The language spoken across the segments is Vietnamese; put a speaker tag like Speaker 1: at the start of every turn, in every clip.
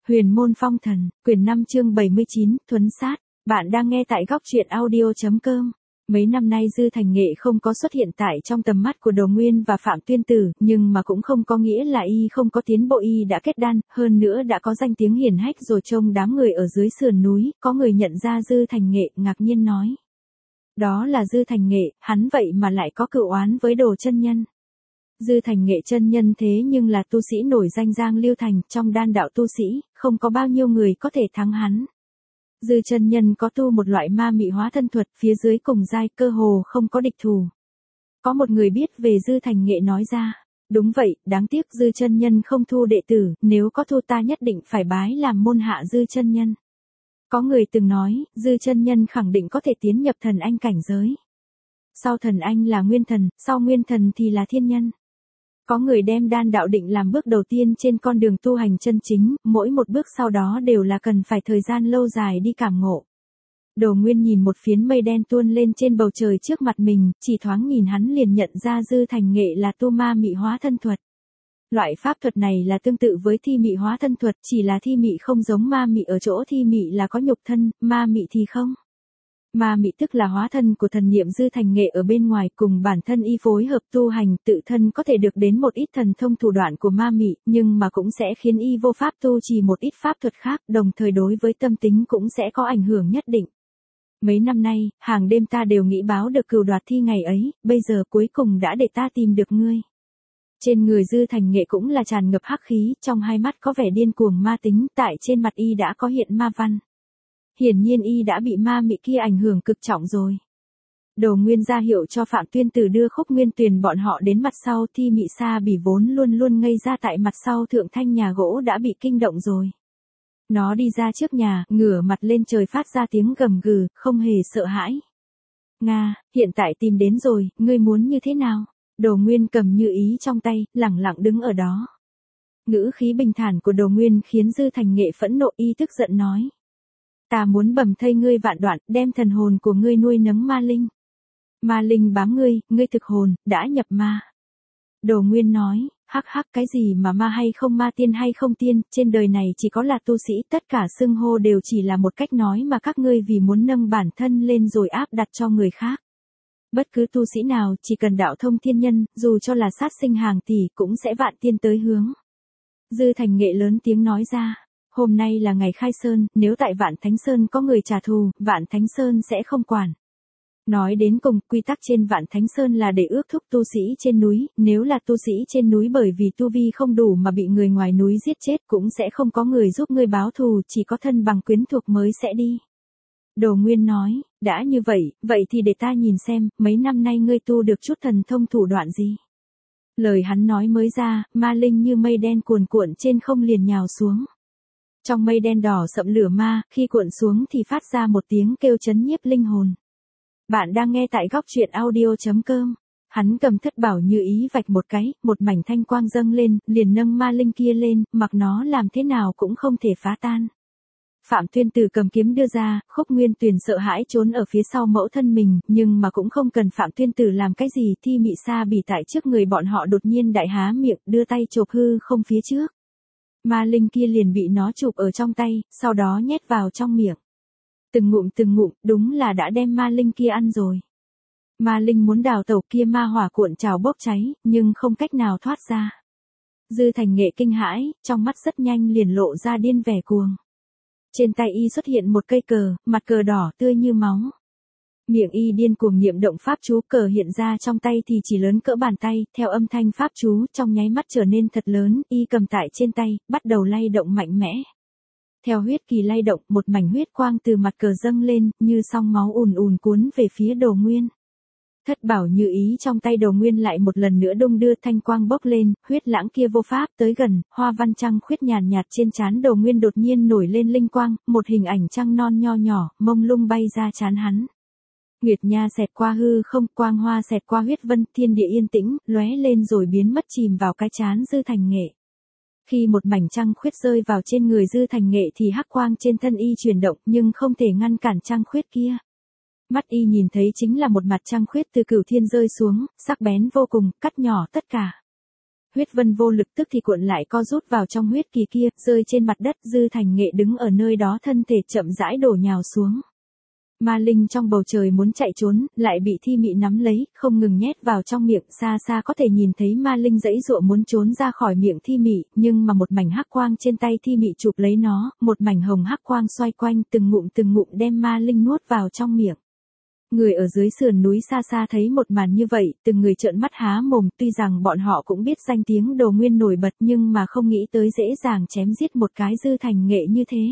Speaker 1: Huyền môn phong thần, quyển 5 chương 79, thuấn sát. Bạn đang nghe tại góc truyện audio.com. Mấy năm nay Dư Thành Nghệ không có xuất hiện tại trong tầm mắt của Đồ Nguyên và Phạm Tuyên Tử, nhưng mà cũng không có nghĩa là y không có tiến bộ, y đã kết đan, hơn nữa đã có danh tiếng hiển hách rồi. Trông đám người ở dưới sườn núi, có người nhận ra Dư Thành Nghệ, ngạc nhiên nói. Đó là Dư Thành Nghệ, hắn vậy mà lại có cựu oán với Đồ chân nhân. Dư Thành Nghệ chân nhân thế nhưng là tu sĩ nổi danh Giang Lưu Thành, trong đan đạo tu sĩ, không có bao nhiêu người có thể thắng hắn. Dư chân nhân có tu một loại ma mị hóa thân thuật, phía dưới cùng giai, cơ hồ không có địch thủ. Có một người biết về Dư Thành Nghệ nói ra, đúng vậy, đáng tiếc Dư chân nhân không thu đệ tử, nếu có thu ta nhất định phải bái làm môn hạ Dư chân nhân. Có người từng nói, Dư chân nhân khẳng định có thể tiến nhập thần anh cảnh giới. Sau thần anh là nguyên thần, sau nguyên thần thì là thiên nhân. Có người đem đan đạo định làm bước đầu tiên trên con đường tu hành chân chính, mỗi một bước sau đó đều là cần phải thời gian lâu dài đi cảm ngộ. Đồ Nguyên nhìn một phiến mây đen tuôn lên trên bầu trời trước mặt mình, chỉ thoáng nhìn hắn liền nhận ra Dư Thành Nghệ là tu ma mị hóa thân thuật. Loại pháp thuật này là tương tự với thi mị hóa thân thuật, chỉ là thi mị không giống ma mị ở chỗ thi mị là có nhục thân, ma mị thì không. Ma mị tức là hóa thân của thần niệm Dư Thành Nghệ ở bên ngoài, cùng bản thân y phối hợp tu hành, tự thân có thể được đến một ít thần thông thủ đoạn của ma mị, nhưng mà cũng sẽ khiến y vô pháp tu trì một ít pháp thuật khác, đồng thời đối với tâm tính cũng sẽ có ảnh hưởng nhất định. Mấy năm nay, hàng đêm ta đều nghĩ báo được cừu đoạt thi ngày ấy, bây giờ cuối cùng đã để ta tìm được ngươi. Trên người Dư Thành Nghệ cũng là tràn ngập hắc khí, trong hai mắt có vẻ điên cuồng ma tính, tại trên mặt y đã có hiện ma văn. Hiển nhiên y đã bị ma mị kia ảnh hưởng cực trọng rồi. Đồ Nguyên ra hiệu cho Phạm Tuyên Tử đưa Khúc Nguyên Tuyền bọn họ đến mặt sau, thi mị sa bỉ vốn luôn luôn ngây ra tại mặt sau thượng thanh nhà gỗ đã bị kinh động rồi. Nó đi ra trước nhà, ngửa mặt lên trời phát ra tiếng gầm gừ, không hề sợ hãi. Nga, hiện tại tìm đến rồi, ngươi muốn như thế nào? Đồ Nguyên cầm như ý trong tay, lẳng lặng đứng ở đó. Ngữ khí bình thản của Đồ Nguyên khiến Dư Thành Nghệ phẫn nộ, y tức giận nói. Ta muốn bầm thây ngươi vạn đoạn, đem thần hồn của ngươi nuôi nấng ma linh. Ma linh bám ngươi, ngươi thực hồn, đã nhập ma. Đồ Nguyên nói, hắc hắc, cái gì mà ma hay không ma, tiên hay không tiên, trên đời này chỉ có là tu sĩ, tất cả xưng hô đều chỉ là một cách nói mà các ngươi vì muốn nâng bản thân lên rồi áp đặt cho người khác. Bất cứ tu sĩ nào, chỉ cần đạo thông thiên nhân, dù cho là sát sinh hàng tỷ, cũng sẽ vạn tiên tới hướng. Dư Thành Nghệ lớn tiếng nói ra. Hôm nay là ngày khai sơn, nếu tại Vạn Thánh Sơn có người trả thù, Vạn Thánh Sơn sẽ không quản. Nói đến cùng, quy tắc trên Vạn Thánh Sơn là để ước thúc tu sĩ trên núi, nếu là tu sĩ trên núi bởi vì tu vi không đủ mà bị người ngoài núi giết chết cũng sẽ không có người giúp ngươi báo thù, chỉ có thân bằng quyến thuộc mới sẽ đi. Đồ Nguyên nói, đã như vậy, vậy thì để ta nhìn xem, mấy năm nay ngươi tu được chút thần thông thủ đoạn gì. Lời hắn nói mới ra, ma linh như mây đen cuồn cuộn trên không liền nhào xuống. Trong mây đen đỏ sậm lửa ma, khi cuộn xuống thì phát ra một tiếng kêu chấn nhiếp linh hồn. Bạn đang nghe tại góc truyện audio.com. Hắn cầm thất bảo như ý vạch một cái, một mảnh thanh quang dâng lên, liền nâng ma linh kia lên, mặc nó làm thế nào cũng không thể phá tan. Phạm Tuyên Tử cầm kiếm đưa ra, Khúc Nguyên Tuyền sợ hãi trốn ở phía sau mẫu thân mình, nhưng mà cũng không cần Phạm Tuyên Tử làm cái gì, thi mị sa bỉ tại trước người bọn họ đột nhiên đại há miệng, đưa tay chộp hư không phía trước. Ma linh kia liền bị nó chụp ở trong tay, sau đó nhét vào trong miệng. Từng ngụm, đúng là đã đem ma linh kia ăn rồi. Ma linh muốn đào tẩu, kia ma hỏa cuộn trào bốc cháy, nhưng không cách nào thoát ra. Dư Thành Nghệ kinh hãi, trong mắt rất nhanh liền lộ ra điên vẻ cuồng. Trên tay y xuất hiện một cây cờ, mặt cờ đỏ tươi như máu. Miệng y điên cuồng niệm động pháp chú, cờ hiện ra trong tay thì chỉ lớn cỡ bàn tay, theo âm thanh pháp chú, trong nháy mắt trở nên thật lớn, y cầm tại trên tay, bắt đầu lay động mạnh mẽ. Theo huyết kỳ lay động, một mảnh huyết quang từ mặt cờ dâng lên, như sóng máu ùn ùn cuốn về phía Đồ Nguyên. Thất bảo như ý trong tay Đồ Nguyên lại một lần nữa đung đưa, thanh quang bốc lên, huyết lãng kia vô pháp tới gần, hoa văn trăng khuyết nhàn nhạt trên trán Đồ Nguyên đột nhiên nổi lên linh quang, một hình ảnh trăng non nho nhỏ, mông lung bay ra trán hắn. Nguyệt nha xẹt qua hư không, quang hoa xẹt qua huyết vân, thiên địa yên tĩnh, lóe lên rồi biến mất, chìm vào cái trán Dư Thành Nghệ. Khi một mảnh trăng khuyết rơi vào trên người Dư Thành Nghệ thì hắc quang trên thân y chuyển động, nhưng không thể ngăn cản trăng khuyết kia. Mắt y nhìn thấy chính là một mặt trăng khuyết từ cửu thiên rơi xuống, sắc bén vô cùng, cắt nhỏ tất cả. huyết vân vô lực tức thì cuộn lại co rút vào trong huyết kỳ kia, rơi trên mặt đất. Dư Thành Nghệ đứng ở nơi đó thân thể chậm rãi đổ nhào xuống. Ma linh trong bầu trời muốn chạy trốn, lại bị Thi Mị nắm lấy, không ngừng nhét vào trong miệng. Xa xa có thể nhìn thấy ma linh giãy giụa muốn trốn ra khỏi miệng Thi Mị, nhưng mà một mảnh hắc quang trên tay Thi Mị chụp lấy nó, một mảnh hồng hắc quang xoay quanh, từng ngụm đem ma linh nuốt vào trong miệng. Người ở dưới sườn núi xa xa thấy một màn như vậy, từng người trợn mắt há mồm. Tuy rằng bọn họ cũng biết danh tiếng Đồ Nguyên nổi bật, nhưng mà không nghĩ tới dễ dàng chém giết một cái Dư Thành Nghệ như thế.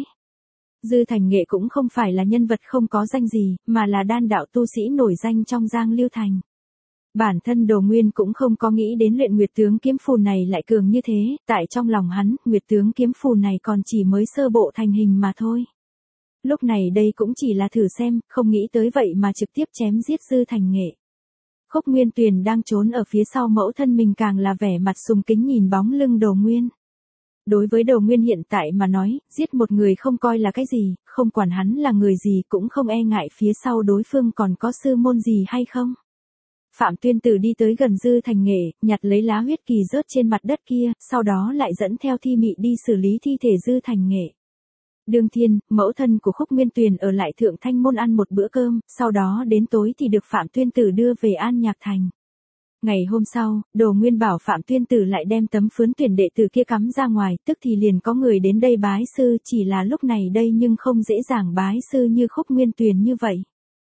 Speaker 1: Dư Thành Nghệ cũng không phải là nhân vật không có danh gì, mà là đan đạo tu sĩ nổi danh trong Giang Lưu Thành. Bản thân Đồ Nguyên cũng không có nghĩ đến luyện Nguyệt tướng kiếm phù này lại cường như thế, tại trong lòng hắn, Nguyệt tướng kiếm phù này còn chỉ mới sơ bộ thành hình mà thôi. Lúc này đây cũng chỉ là thử xem, không nghĩ tới vậy mà trực tiếp chém giết Dư Thành Nghệ. Khúc Nguyên Tuyền đang trốn ở phía sau mẫu thân mình càng là vẻ mặt sùng kính nhìn bóng lưng Đồ Nguyên. Đối với Đồ Nguyên hiện tại mà nói, giết một người không coi là cái gì, không quản hắn là người gì cũng không e ngại phía sau đối phương còn có sư môn gì hay không. Phạm Tuyên Tử đi tới gần Dư Thành Nghệ, nhặt lấy lá huyết kỳ rớt trên mặt đất kia, sau đó lại dẫn theo Thi Mị đi xử lý thi thể Dư Thành Nghệ. Đương Thiên, mẫu thân của Khúc Nguyên Tuyền ở lại Thượng Thanh Môn ăn một bữa cơm, sau đó đến tối thì được Phạm Tuyên Tử đưa về An Nhạc Thành. Ngày hôm sau, Đồ Nguyên bảo Phạm Tuyên Tử lại đem tấm phướn tuyển đệ tử kia cắm ra ngoài, tức thì liền có người đến đây bái sư, chỉ là lúc này đây nhưng không dễ dàng bái sư như Khúc Nguyên Tuyền như vậy.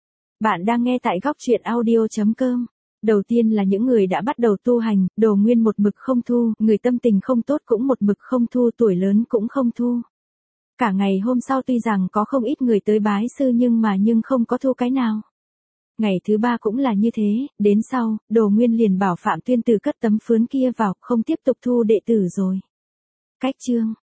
Speaker 1: Bạn đang nghe tại góc truyện audio.com. Đầu tiên là những người đã bắt đầu tu hành, Đồ Nguyên một mực không thu, người tâm tình không tốt cũng một mực không thu, tuổi lớn cũng không thu. Cả ngày hôm sau tuy rằng có không ít người tới bái sư nhưng không có thu cái nào. Ngày thứ ba cũng là như thế, đến sau, Đồ Nguyên liền bảo Phạm Tuyên Tử cất tấm phướn kia vào, không tiếp tục thu đệ tử rồi. Cách chương